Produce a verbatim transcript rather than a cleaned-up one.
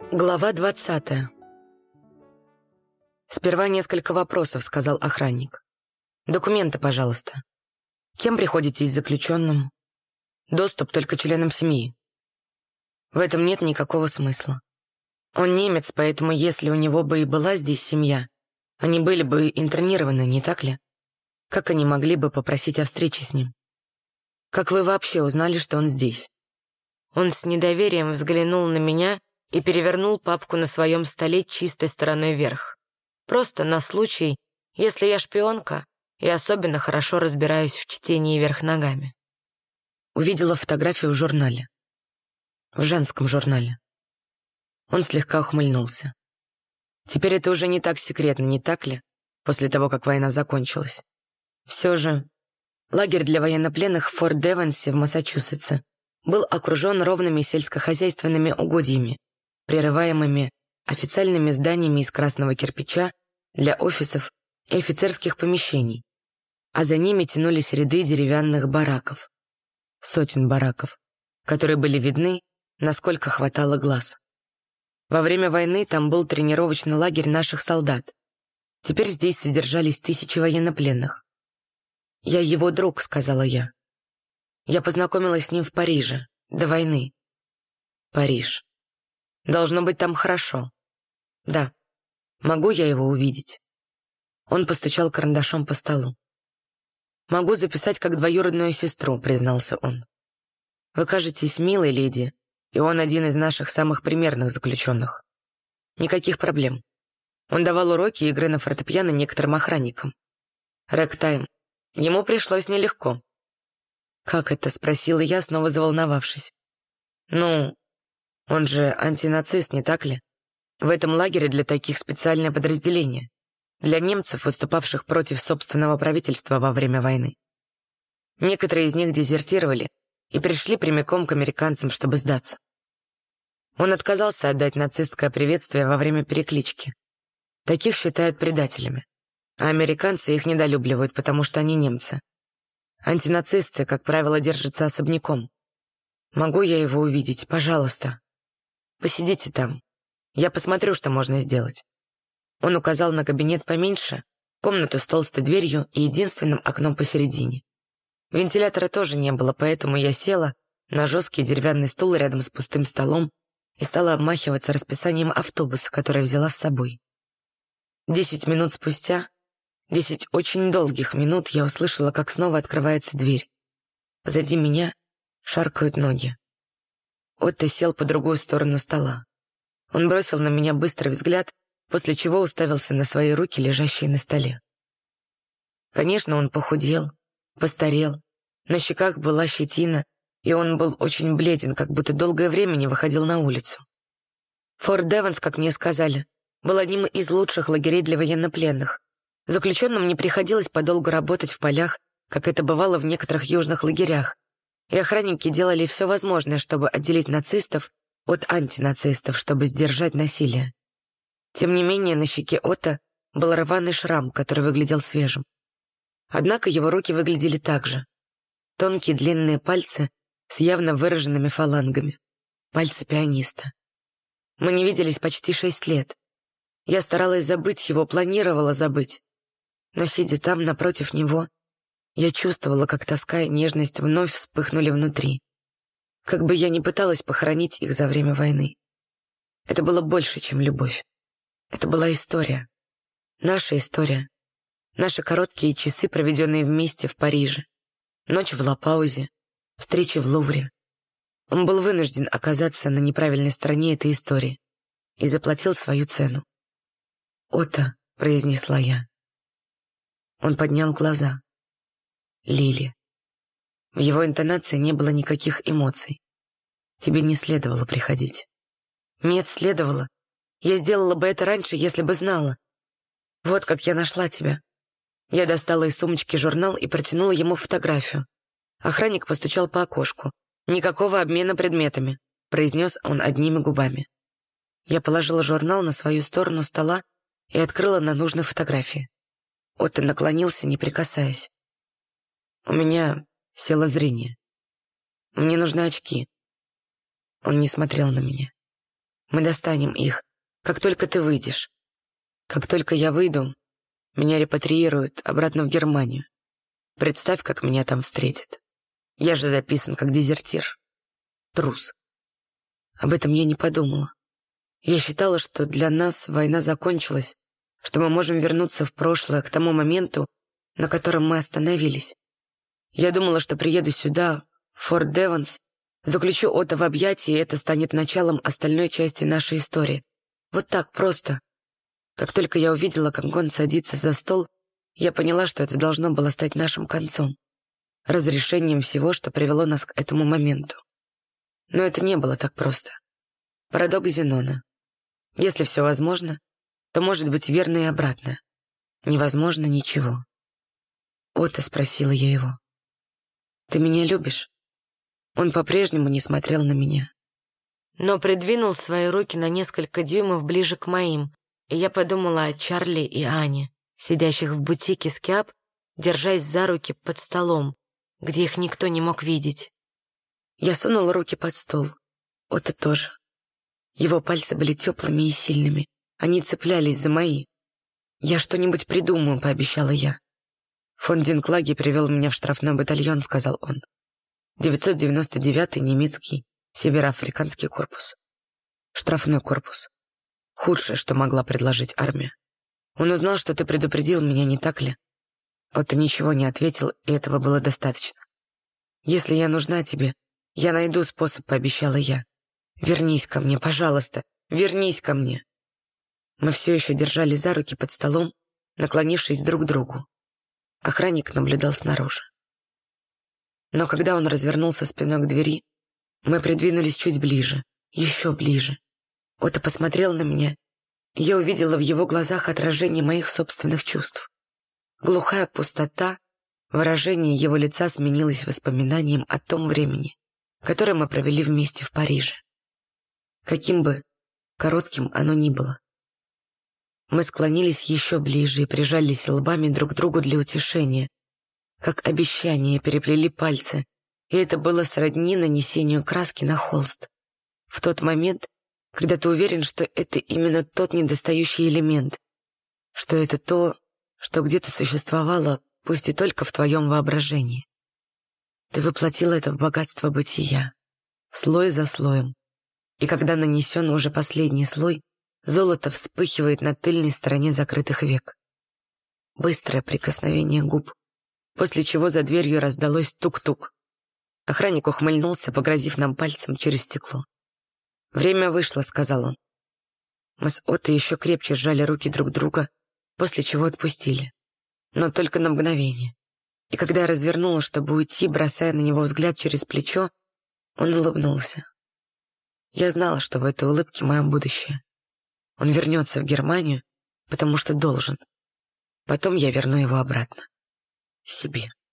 Глава двадцатая. «Сперва несколько вопросов», — сказал охранник. «Документы, пожалуйста. Кем приходитесь заключенному? Доступ только членам семьи. В этом нет никакого смысла. Он немец, поэтому если у него бы и была здесь семья, они были бы интернированы, не так ли? Как они могли бы попросить о встрече с ним? Как вы вообще узнали, что он здесь?» Он с недоверием взглянул на меня и перевернул папку на своем столе чистой стороной вверх. Просто на случай, если я шпионка и особенно хорошо разбираюсь в чтении вверх ногами. Увидела фотографию в журнале. В женском журнале. Он слегка ухмыльнулся. Теперь это уже не так секретно, не так ли? После того, как война закончилась. Все же, лагерь для военнопленных в Форт Девансе в Массачусетсе был окружен ровными сельскохозяйственными угодьями, прерываемыми официальными зданиями из красного кирпича для офисов и офицерских помещений, а за ними тянулись ряды деревянных бараков, сотен бараков, которые были видны, насколько хватало глаз. Во время войны там был тренировочный лагерь наших солдат. Теперь здесь содержались тысячи военнопленных. «Я его друг», — сказала я. «Я познакомилась с ним в Париже, до войны». «Париж. Должно быть там хорошо. Да. Могу я его увидеть?» Он постучал карандашом по столу. «Могу записать как двоюродную сестру», — признался он. «Вы кажетесь милой леди, и он один из наших самых примерных заключенных. Никаких проблем. Он давал уроки игры на фортепиано некоторым охранникам. Рэктайм. Ему пришлось нелегко». «Как это?» — спросила я, снова заволновавшись. «Ну, он же антинацист, не так ли? В этом лагере для таких специальное подразделение. Для немцев, выступавших против собственного правительства во время войны. Некоторые из них дезертировали и пришли прямиком к американцам, чтобы сдаться. Он отказался отдать нацистское приветствие во время переклички. Таких считают предателями. А американцы их недолюбливают, потому что они немцы. Антинацисты, как правило, держатся особняком. Могу я его увидеть, пожалуйста? Посидите там. Я посмотрю, что можно сделать». Он указал на кабинет поменьше, комнату с толстой дверью и единственным окном посередине. Вентилятора тоже не было, поэтому я села на жесткий деревянный стул рядом с пустым столом и стала обмахиваться расписанием автобуса, который взяла с собой. Десять минут спустя, десять очень долгих минут, я услышала, как снова открывается дверь. Позади меня шаркают ноги. Отто сел по другую сторону стола. Он бросил на меня быстрый взгляд, после чего уставился на свои руки, лежащие на столе. Конечно, он похудел, постарел, на щеках была щетина, и он был очень бледен, как будто долгое время не выходил на улицу. Форт Деванс, как мне сказали, был одним из лучших лагерей для военнопленных. Заключенным не приходилось подолгу работать в полях, как это бывало в некоторых южных лагерях, и охранники делали все возможное, чтобы отделить нацистов от антинацистов, чтобы сдержать насилие. Тем не менее, на щеке Отто был рваный шрам, который выглядел свежим. Однако его руки выглядели так же. Тонкие длинные пальцы с явно выраженными фалангами. Пальцы пианиста. Мы не виделись почти шесть лет. Я старалась забыть его, планировала забыть. Но, сидя там, напротив него, я чувствовала, как тоска и нежность вновь вспыхнули внутри. Как бы я ни пыталась похоронить их за время войны. Это было больше, чем любовь. Это была история. Наша история. Наши короткие часы, проведенные вместе в Париже. Ночь в Ла-Паузе. Встречи в Лувре. Он был вынужден оказаться на неправильной стороне этой истории и заплатил свою цену. «Отто», — произнесла я. Он поднял глаза. «Лили». В его интонации не было никаких эмоций. «Тебе не следовало приходить». «Нет, следовало. Я сделала бы это раньше, если бы знала. Вот как я нашла тебя». Я достала из сумочки журнал и протянула ему фотографию. Охранник постучал по окошку. «Никакого обмена предметами», — произнес он одними губами. Я положила журнал на свою сторону стола и открыла на нужной фотографии. Отто наклонился, не прикасаясь. «У меня село зрение. Мне нужны очки». Он не смотрел на меня. Мы достанем их, как только ты выйдешь. Как только я выйду, меня репатриируют обратно в Германию. Представь, как меня там встретят. Я же записан как дезертир. Трус. Об этом я не подумала. Я считала, что для нас война закончилась, что мы можем вернуться в прошлое, к тому моменту, на котором мы остановились. Я думала, что приеду сюда, в Форт Девонс, заключу Отто в объятия, и это станет началом остальной части нашей истории. Вот так просто. Как только я увидела, как он садится за стол, я поняла, что это должно было стать нашим концом, разрешением всего, что привело нас к этому моменту. Но это не было так просто. Парадокс Зенона. Если все возможно, то может быть верно и обратно. Невозможно ничего. «Отто», — спросила я его, — «ты меня любишь?» Он по-прежнему не смотрел на меня, но придвинул свои руки на несколько дюймов ближе к моим, и я подумала о Чарли и Ане, сидящих в бутике Скиап, держась за руки под столом, где их никто не мог видеть. Я сунула руки под стол. Отто тоже. Его пальцы были теплыми и сильными. Они цеплялись за мои. «Я что-нибудь придумаю», — пообещала я. «Фон Динклаги привел меня в штрафной батальон», — сказал он. девятьсот девяносто девятый немецкий североафриканский корпус. Штрафной корпус. Худшее, что могла предложить армия. Он узнал, что ты предупредил меня, не так ли? Отто ничего не ответил, и этого было достаточно. «Если я нужна тебе, я найду способ», — пообещала я. «Вернись ко мне, пожалуйста, вернись ко мне». Мы все еще держали за руки под столом, наклонившись друг к другу. Охранник наблюдал снаружи. Но когда он развернулся спиной к двери, мы придвинулись чуть ближе, еще ближе. Отто посмотрел на меня, и я увидела в его глазах отражение моих собственных чувств. Глухая пустота, выражение его лица сменилось воспоминанием о том времени, которое мы провели вместе в Париже. Каким бы коротким оно ни было. Мы склонились еще ближе и прижались лбами друг к другу для утешения. Как обещание, переплели пальцы, и это было сродни нанесению краски на холст. В тот момент, когда ты уверен, что это именно тот недостающий элемент, что это то, что где-то существовало, пусть и только в твоем воображении. Ты воплотила это в богатство бытия, слой за слоем. И когда нанесен уже последний слой, золото вспыхивает на тыльной стороне закрытых век. Быстрое прикосновение губ, после чего за дверью раздалось тук-тук. Охранник ухмыльнулся, погрозив нам пальцем через стекло. «Время вышло», — сказал он. Мы с Отто еще крепче сжали руки друг друга, после чего отпустили. Но только на мгновение. И когда я развернула, чтобы уйти, бросая на него взгляд через плечо, он улыбнулся. Я знала, что в этой улыбке мое будущее. Он вернется в Германию, потому что должен. Потом я верну его обратно. Себе.